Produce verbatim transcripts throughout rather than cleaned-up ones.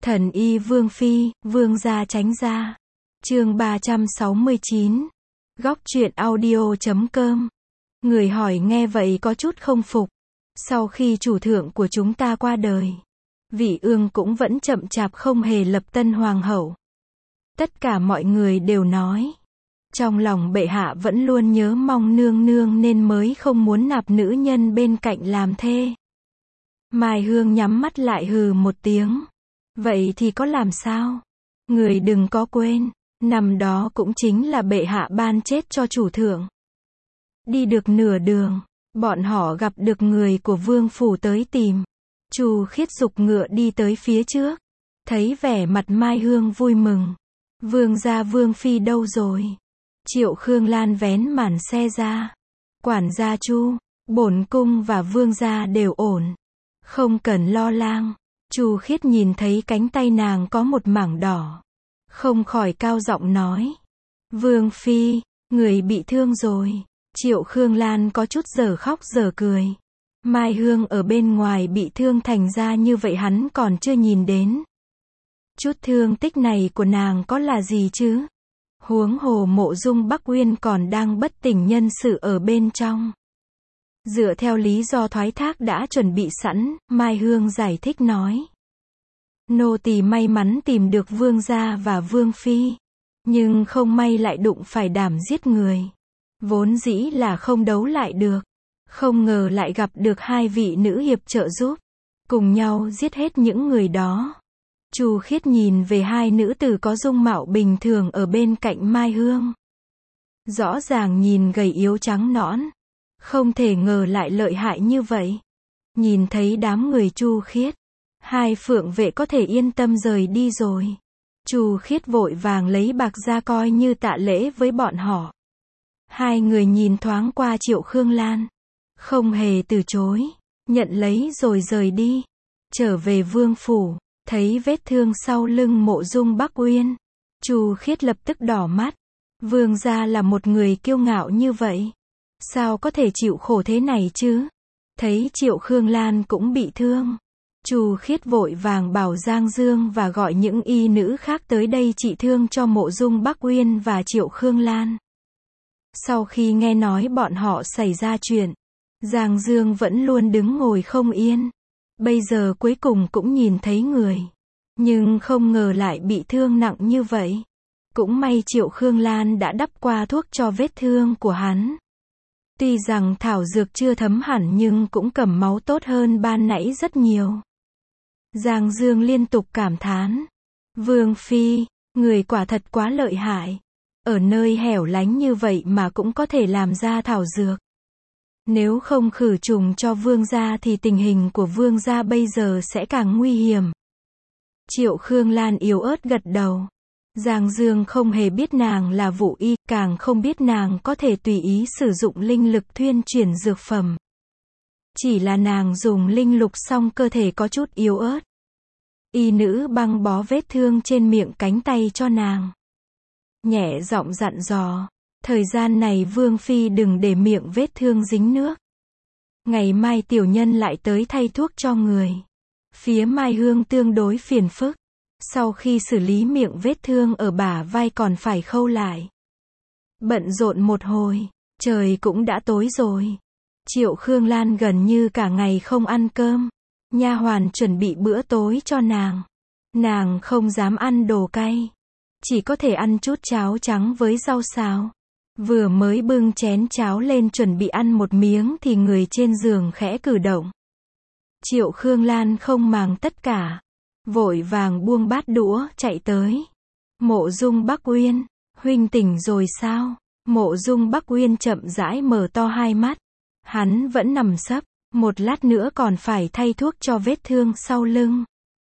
Thần y Vương Phi, Vương gia tránh ra. Chương ba trăm sáu mươi chín. Góc truyện audio chấm com. Người hỏi nghe vậy có chút không phục. Sau khi chủ thượng của chúng ta qua đời, Vị Ương cũng vẫn chậm chạp không hề lập tân hoàng hậu. Tất cả mọi người đều nói, trong lòng bệ hạ vẫn luôn nhớ mong nương nương nên mới không muốn nạp nữ nhân bên cạnh làm thê. Mai Hương nhắm mắt lại hừ một tiếng. Vậy thì có làm sao? Người đừng có quên, năm đó cũng chính là bệ hạ ban chết cho chủ thượng. Đi được nửa đường, bọn họ gặp được người của vương phủ tới tìm. Chu Khiết giục ngựa đi tới phía trước. Thấy vẻ mặt Mai Hương vui mừng. Vương gia Vương Phi đâu rồi? Triệu Khương Lan vén màn xe ra. Quản gia Chu, bổn cung và vương gia đều ổn. Không cần lo lắng. Chu Khiết nhìn thấy cánh tay nàng có một mảng đỏ. Không khỏi cao giọng nói. Vương Phi, người bị thương rồi. Triệu Khương Lan có chút dở khóc dở cười. Mai Hương ở bên ngoài bị thương thành ra như vậy hắn còn chưa nhìn đến. Chút thương tích này của nàng có là gì chứ? Huống hồ Mộ Dung Bắc Uyên còn đang bất tỉnh nhân sự ở bên trong. Dựa theo lý do thoái thác đã chuẩn bị sẵn, Mai Hương giải thích nói. Nô tỳ may mắn tìm được vương gia và vương phi. Nhưng không may lại đụng phải đảm giết người. Vốn dĩ là không đấu lại được. Không ngờ lại gặp được hai vị nữ hiệp trợ giúp. Cùng nhau giết hết những người đó. Chu Khiết nhìn về hai nữ tử có dung mạo bình thường ở bên cạnh Mai Hương. Rõ ràng nhìn gầy yếu trắng nõn. Không thể ngờ lại lợi hại như vậy. Nhìn thấy đám người Chu Khiết, hai phượng vệ có thể yên tâm rời đi rồi. Chu Khiết vội vàng lấy bạc ra coi như tạ lễ với bọn họ. Hai người nhìn thoáng qua Triệu Khương Lan, không hề từ chối, nhận lấy rồi rời đi. Trở về vương phủ, thấy vết thương sau lưng Mộ Dung Bắc Uyên, Chu Khiết lập tức đỏ mắt. Vương gia là một người kiêu ngạo như vậy, sao có thể chịu khổ thế này chứ? Thấy Triệu Khương Lan cũng bị thương, Chu Khiết vội vàng bảo Giang Dương và gọi những y nữ khác tới đây trị thương cho Mộ Dung Bắc Uyên và Triệu Khương Lan. Sau khi nghe nói bọn họ xảy ra chuyện, Giang Dương vẫn luôn đứng ngồi không yên. Bây giờ cuối cùng cũng nhìn thấy người. Nhưng không ngờ lại bị thương nặng như vậy. Cũng may Triệu Khương Lan đã đắp qua thuốc cho vết thương của hắn. Tuy rằng thảo dược chưa thấm hẳn nhưng cũng cầm máu tốt hơn ban nãy rất nhiều. Giang Dương liên tục cảm thán. Vương Phi, người quả thật quá lợi hại. Ở nơi hẻo lánh như vậy mà cũng có thể làm ra thảo dược. Nếu không khử trùng cho vương gia thì tình hình của vương gia bây giờ sẽ càng nguy hiểm. Triệu Khương Lan yếu ớt gật đầu. Giang Dương không hề biết nàng là vụ y, càng không biết nàng có thể tùy ý sử dụng linh lực thuyên chuyển dược phẩm. Chỉ là nàng dùng linh lục xong cơ thể có chút yếu ớt. Y nữ băng bó vết thương trên miệng cánh tay cho nàng. Nhẹ giọng dặn dò. Thời gian này Vương Phi đừng để miệng vết thương dính nước. Ngày mai tiểu nhân lại tới thay thuốc cho người. Phía Mai Hương tương đối phiền phức. Sau khi xử lý miệng vết thương ở bả vai còn phải khâu lại. Bận rộn một hồi, trời cũng đã tối rồi. Triệu Khương Lan gần như cả ngày không ăn cơm. Nha hoàn chuẩn bị bữa tối cho nàng. Nàng không dám ăn đồ cay. Chỉ có thể ăn chút cháo trắng với rau xào. Vừa mới bưng chén cháo lên chuẩn bị ăn một miếng thì người trên giường khẽ cử động. Triệu Khương Lan không màng tất cả. Vội vàng buông bát đũa, chạy tới. Mộ Dung Bắc Uyên, huynh tỉnh rồi sao? Mộ Dung Bắc Uyên chậm rãi mở to hai mắt. Hắn vẫn nằm sấp, một lát nữa còn phải thay thuốc cho vết thương sau lưng.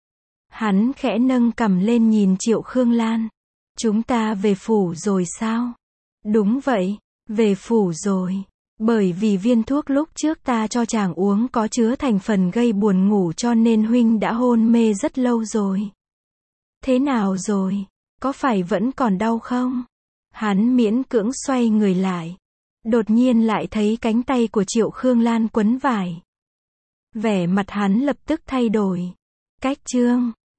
Hắn khẽ nâng cằm lên nhìn Triệu Khương Lan. Chúng ta về phủ rồi sao? Đúng vậy, về phủ rồi. Bởi vì viên thuốc lúc trước ta cho chàng uống có chứa thành phần gây buồn ngủ cho nên huynh đã hôn mê rất lâu rồi. Thế nào rồi? Có phải vẫn còn đau không? Hắn miễn cưỡng xoay người lại. Đột nhiên lại thấy cánh tay của Triệu Khương Lan quấn vải. Vẻ mặt hắn lập tức thay đổi. Cách chương